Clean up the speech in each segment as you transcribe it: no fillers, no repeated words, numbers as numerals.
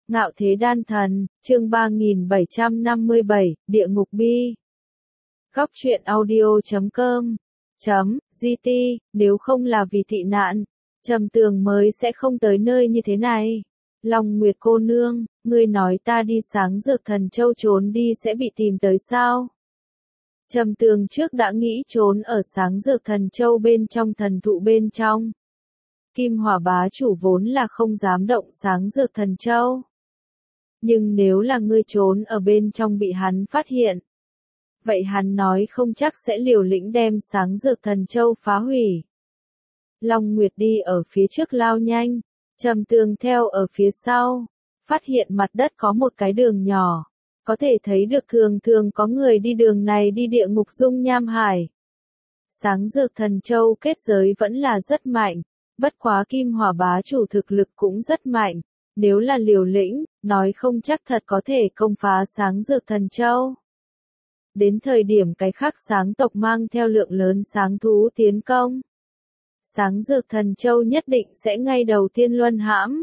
Ngạo Thế Đan Thần, chương 3757, Địa Ngục Bi. Góc truyện audio.com .gt, nếu không là vì tị nạn, Trầm Tường mới sẽ không tới nơi như thế này. Long Nguyệt cô nương, ngươi nói ta đi Sáng Dược Thần Châu trốn đi sẽ bị tìm tới sao? Trầm Tường trước đã nghĩ trốn ở Sáng Dược Thần Châu bên trong thần thụ bên trong. Kim Hỏa bá chủ vốn là không dám động Sáng Dược Thần Châu. Nhưng nếu là ngươi trốn ở bên trong bị hắn phát hiện, vậy hắn nói không chắc sẽ liều lĩnh đem Sáng Dược Thần Châu phá hủy. Long Nguyệt đi ở phía trước lao nhanh, Trầm Tường theo ở phía sau, phát hiện mặt đất có một cái đường nhỏ, có thể thấy được thường thường có người đi đường này đi địa ngục dung nham hải. Sáng Dược Thần Châu kết giới vẫn là rất mạnh, bất quá Kim Hỏa bá chủ thực lực cũng rất mạnh, nếu là liều lĩnh, nói không chắc thật có thể công phá Sáng Dược Thần Châu. Đến thời điểm cái khác sáng tộc mang theo lượng lớn sáng thú tiến công, Sáng Dược Thần Châu nhất định sẽ ngay đầu tiên luân hãm.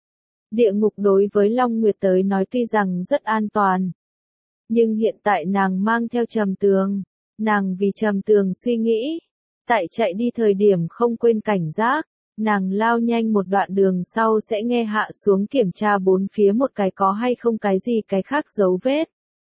Địa ngục đối với Long Nguyệt tới nói tuy rằng rất an toàn, nhưng hiện tại nàng mang theo Trầm Tường, nàng vì Trầm Tường suy nghĩ, tại chạy đi thời điểm không quên cảnh giác, nàng lao nhanh một đoạn đường sau sẽ nghe hạ xuống kiểm tra bốn phía một cái có hay không cái gì cái khác dấu vết.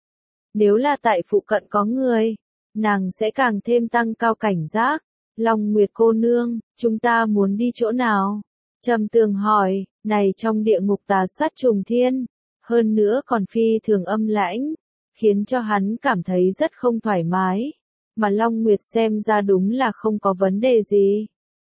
Nếu là tại phụ cận có người, nàng sẽ càng thêm tăng cao cảnh giác. Long Nguyệt cô nương, chúng ta muốn đi chỗ nào? Trầm Tường hỏi, này trong địa ngục tà sát trùng thiên, hơn nữa còn phi thường âm lãnh, khiến cho hắn cảm thấy rất không thoải mái, mà Long Nguyệt xem ra đúng là không có vấn đề gì.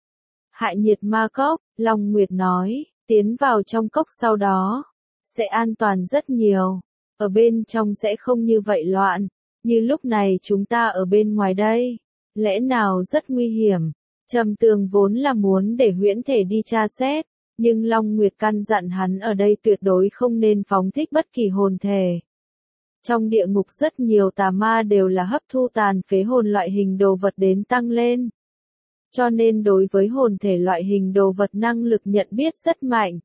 Hại nhiệt ma cốc, Long Nguyệt nói, tiến vào trong cốc sau đó, sẽ an toàn rất nhiều, ở bên trong sẽ không như vậy loạn, như lúc này chúng ta ở bên ngoài đây, lẽ nào rất nguy hiểm. Trầm Tường vốn là muốn để huyễn thể đi tra xét, nhưng Long Nguyệt căn dặn hắn ở đây tuyệt đối không nên phóng thích bất kỳ hồn thể. Trong địa ngục rất nhiều tà ma đều là hấp thu tàn phế hồn loại hình đồ vật đến tăng lên. Cho nên đối với hồn thể loại hình đồ vật năng lực nhận biết rất mạnh.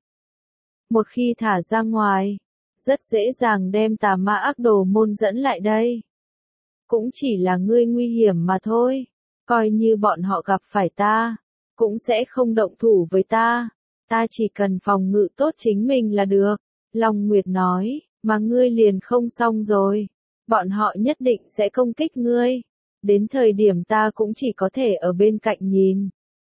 Một khi thả ra ngoài, rất dễ dàng đem tà ma ác đồ môn dẫn lại đây. Cũng chỉ là ngươi nguy hiểm mà thôi, coi như bọn họ gặp phải ta, cũng sẽ không động thủ với ta chỉ cần phòng ngự tốt chính mình là được. Long Nguyệt nói, mà ngươi liền không xong rồi, bọn họ nhất định sẽ công kích ngươi. Đến thời điểm ta cũng chỉ có thể ở bên cạnh nhìn.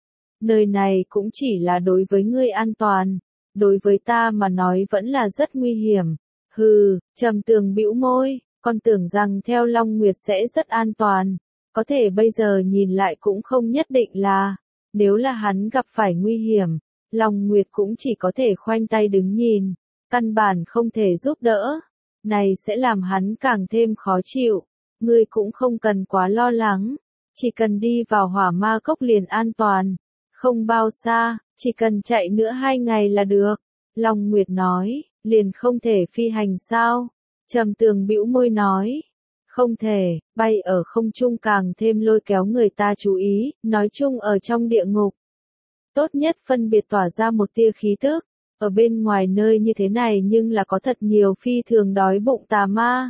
Nơi này cũng chỉ là đối với ngươi an toàn, đối với ta mà nói vẫn là rất nguy hiểm. Hừ, Trầm Tường bĩu môi, con tưởng rằng theo Long Nguyệt sẽ rất an toàn, có thể bây giờ nhìn lại cũng không nhất định là, nếu là hắn gặp phải nguy hiểm, Long Nguyệt cũng chỉ có thể khoanh tay đứng nhìn, căn bản không thể giúp đỡ, này sẽ làm hắn càng thêm khó chịu. Ngươi cũng không cần quá lo lắng, chỉ cần đi vào hỏa ma cốc liền an toàn, không bao xa, chỉ cần chạy nữa 2 ngày là được. Long Nguyệt nói, liền không thể phi hành sao? Trầm Tường bĩu môi nói, không thể, bay ở không trung càng thêm lôi kéo người ta chú ý, nói chung ở trong địa ngục. Tốt nhất phân biệt tỏa ra một tia khí tức, ở bên ngoài nơi như thế này nhưng là có thật nhiều phi thường đói bụng tà ma.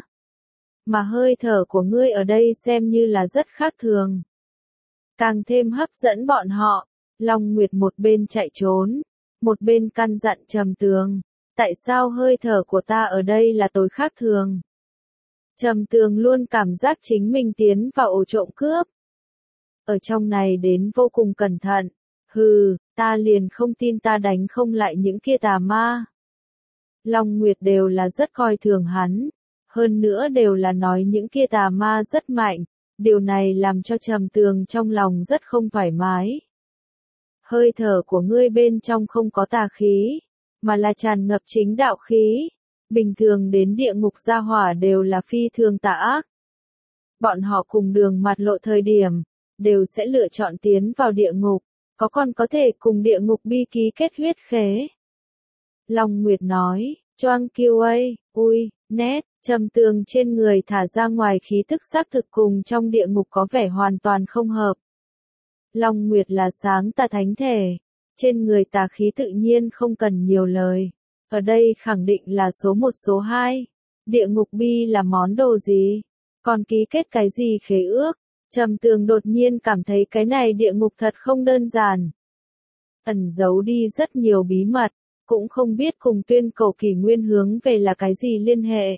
Mà hơi thở của ngươi ở đây xem như là rất khác thường. Càng thêm hấp dẫn bọn họ. Long Nguyệt một bên chạy trốn, một bên căn dặn Trầm Tường, tại sao hơi thở của ta ở đây là tối khác thường? Trầm Tường luôn cảm giác chính mình tiến vào ổ trộm cướp. Ở trong này đến vô cùng cẩn thận. Hừ, ta liền không tin ta đánh không lại những kia tà ma. Long Nguyệt đều là rất coi thường hắn. Hơn nữa đều là nói những kia tà ma rất mạnh, điều này làm cho Trầm Tường trong lòng rất không thoải mái. Hơi thở của ngươi bên trong không có tà khí, mà là tràn ngập chính đạo khí. Bình thường đến địa ngục gia hỏa đều là phi thường tà ác. Bọn họ cùng đường mặt lộ thời điểm, đều sẽ lựa chọn tiến vào địa ngục, còn có thể cùng địa ngục bi ký kết huyết khế. Long Nguyệt nói, Choang QA, ui, nét. Trầm Tường trên người thả ra ngoài khí tức xác thực cùng trong địa ngục có vẻ hoàn toàn không hợp. Long Nguyệt là sáng tà thánh thể, trên người tà khí tự nhiên không cần nhiều lời. Ở đây khẳng định là số 1 số 2. Địa ngục bi là món đồ gì? Còn ký kết cái gì khế ước? Trầm Tường đột nhiên cảm thấy cái này địa ngục thật không đơn giản. Ẩn giấu đi rất nhiều bí mật, cũng không biết cùng Tuyên Cổ Kỷ Nguyên hướng về là cái gì liên hệ.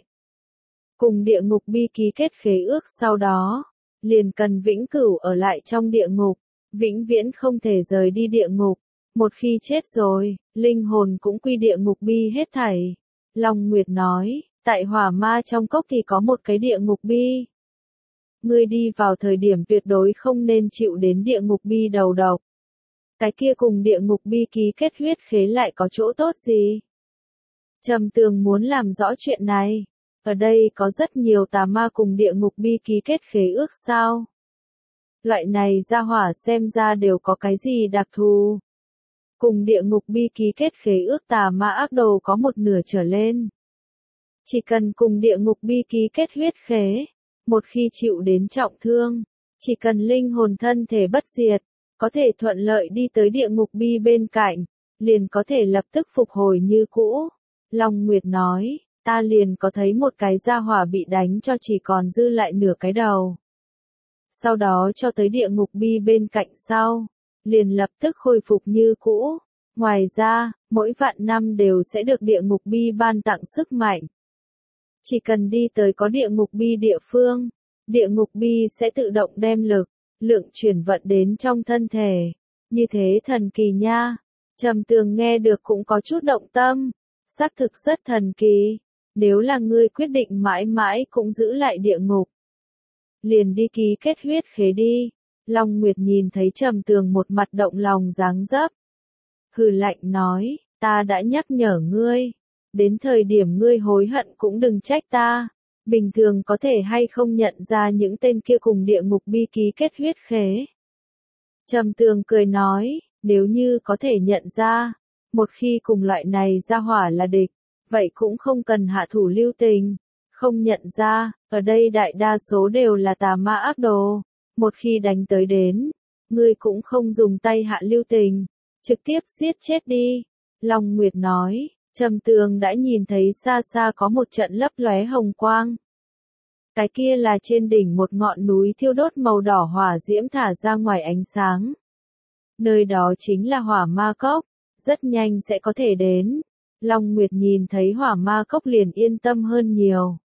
Cùng địa ngục bi ký kết khế ước sau đó, liền cần vĩnh cửu ở lại trong địa ngục, vĩnh viễn không thể rời đi địa ngục. Một khi chết rồi, linh hồn cũng quy địa ngục bi hết thảy. Long Nguyệt nói, tại Hỏa Ma trong cốc thì có một cái địa ngục bi. Ngươi đi vào thời điểm tuyệt đối không nên chịu đến địa ngục bi đầu độc. Cái kia cùng địa ngục bi ký kết huyết khế lại có chỗ tốt gì? Trầm Tường muốn làm rõ chuyện này. Ở đây có rất nhiều tà ma cùng địa ngục bi ký kết khế ước sao? Loại này gia hỏa xem ra đều có cái gì đặc thù. Cùng địa ngục bi ký kết khế ước tà ma ác đồ có một nửa trở lên. Chỉ cần cùng địa ngục bi ký kết huyết khế, một khi chịu đến trọng thương, chỉ cần linh hồn thân thể bất diệt, có thể thuận lợi đi tới địa ngục bi bên cạnh, liền có thể lập tức phục hồi như cũ. Long Nguyệt nói, ta liền có thấy một cái gia hỏa bị đánh cho chỉ còn dư lại nửa cái đầu. Sau đó cho tới địa ngục bi bên cạnh sau, liền lập tức khôi phục như cũ. Ngoài ra, mỗi vạn năm đều sẽ được địa ngục bi ban tặng sức mạnh. Chỉ cần đi tới có địa ngục bi địa phương, địa ngục bi sẽ tự động đem lượng chuyển vận đến trong thân thể. Như thế thần kỳ nha. Trầm Tường nghe được cũng có chút động tâm. Xác thực rất thần kỳ. Nếu là ngươi quyết định mãi mãi cũng giữ lại địa ngục, liền đi ký kết huyết khế đi. Long Nguyệt nhìn thấy Trầm Tường một mặt động lòng dáng dấp. Hừ lạnh nói, ta đã nhắc nhở ngươi. Đến thời điểm ngươi hối hận cũng đừng trách ta. Bình thường có thể hay không nhận ra những tên kia cùng địa ngục bi ký kết huyết khế. Trầm Tường cười nói, nếu như có thể nhận ra, một khi cùng loại này ra hỏa là địch, vậy cũng không cần hạ thủ lưu tình. Không nhận ra, ở đây đại đa số đều là tà ma ác đồ. Một khi đánh tới đến, ngươi cũng không dùng tay hạ lưu tình, trực tiếp giết chết đi. Long Nguyệt nói, Trầm Tường đã nhìn thấy xa xa có một trận lấp lóe hồng quang. Cái kia là trên đỉnh một ngọn núi thiêu đốt màu đỏ hỏa diễm thả ra ngoài ánh sáng. Nơi đó chính là Hỏa Ma Cốc, rất nhanh sẽ có thể đến. Long Nguyệt nhìn thấy Hỏa Ma Cốc liền yên tâm hơn nhiều.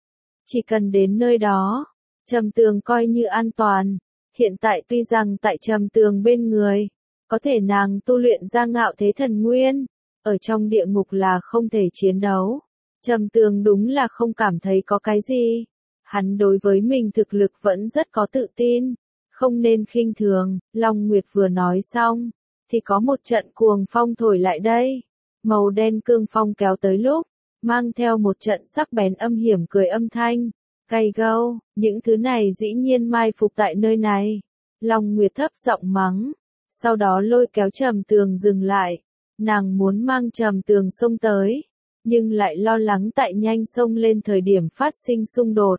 Chỉ cần đến nơi đó, Trầm Tường coi như an toàn. Hiện tại tuy rằng tại Trầm Tường bên người, có thể nàng tu luyện ra ngạo thế thần nguyên, ở trong địa ngục là không thể chiến đấu. Trầm Tường đúng là không cảm thấy có cái gì. Hắn đối với mình thực lực vẫn rất có tự tin, không nên khinh thường. Long Nguyệt vừa nói xong, thì có một trận cuồng phong thổi lại đây. Màu đen cương phong kéo tới lúc, mang theo một trận sắc bén âm hiểm cười âm thanh. Gay gâu, những thứ này dĩ nhiên mai phục tại nơi này. Long Nguyệt thấp giọng mắng, sau đó lôi kéo Trầm Tường dừng lại. Nàng muốn mang Trầm Tường xông tới, nhưng lại lo lắng tại nhanh xông lên thời điểm phát sinh xung đột.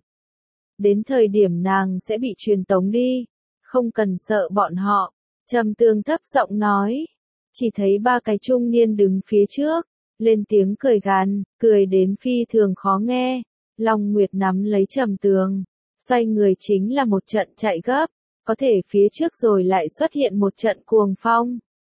Đến thời điểm nàng sẽ bị truyền tống đi, không cần sợ bọn họ. Trầm Tường thấp giọng nói, chỉ thấy ba cái trung niên đứng phía trước, lên tiếng cười gằn, cười đến phi thường khó nghe. Long Nguyệt nắm lấy Trầm Tường, xoay người chính là một trận chạy gấp, có thể phía trước rồi lại xuất hiện một trận cuồng phong.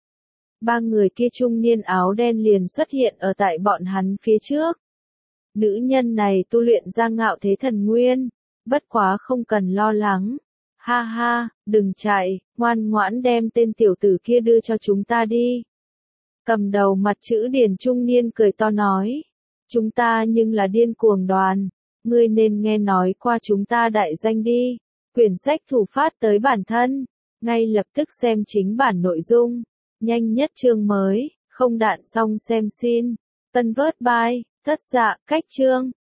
Ba người kia trung niên áo đen liền xuất hiện ở tại bọn hắn phía trước. Nữ nhân này tu luyện ra ngạo thế thần nguyên, bất quá không cần lo lắng. Ha ha, đừng chạy, ngoan ngoãn đem tên tiểu tử kia đưa cho chúng ta đi. Cầm đầu mặt chữ điển trung niên cười to nói, chúng ta nhưng là điên cuồng đoàn, ngươi nên nghe nói qua chúng ta đại danh đi. Quyển sách thủ phát tới bản thân, ngay lập tức xem chính bản nội dung, nhanh nhất chương mới, không đạn xong xem xin. Tân vớt bài, thất dạ, cách chương.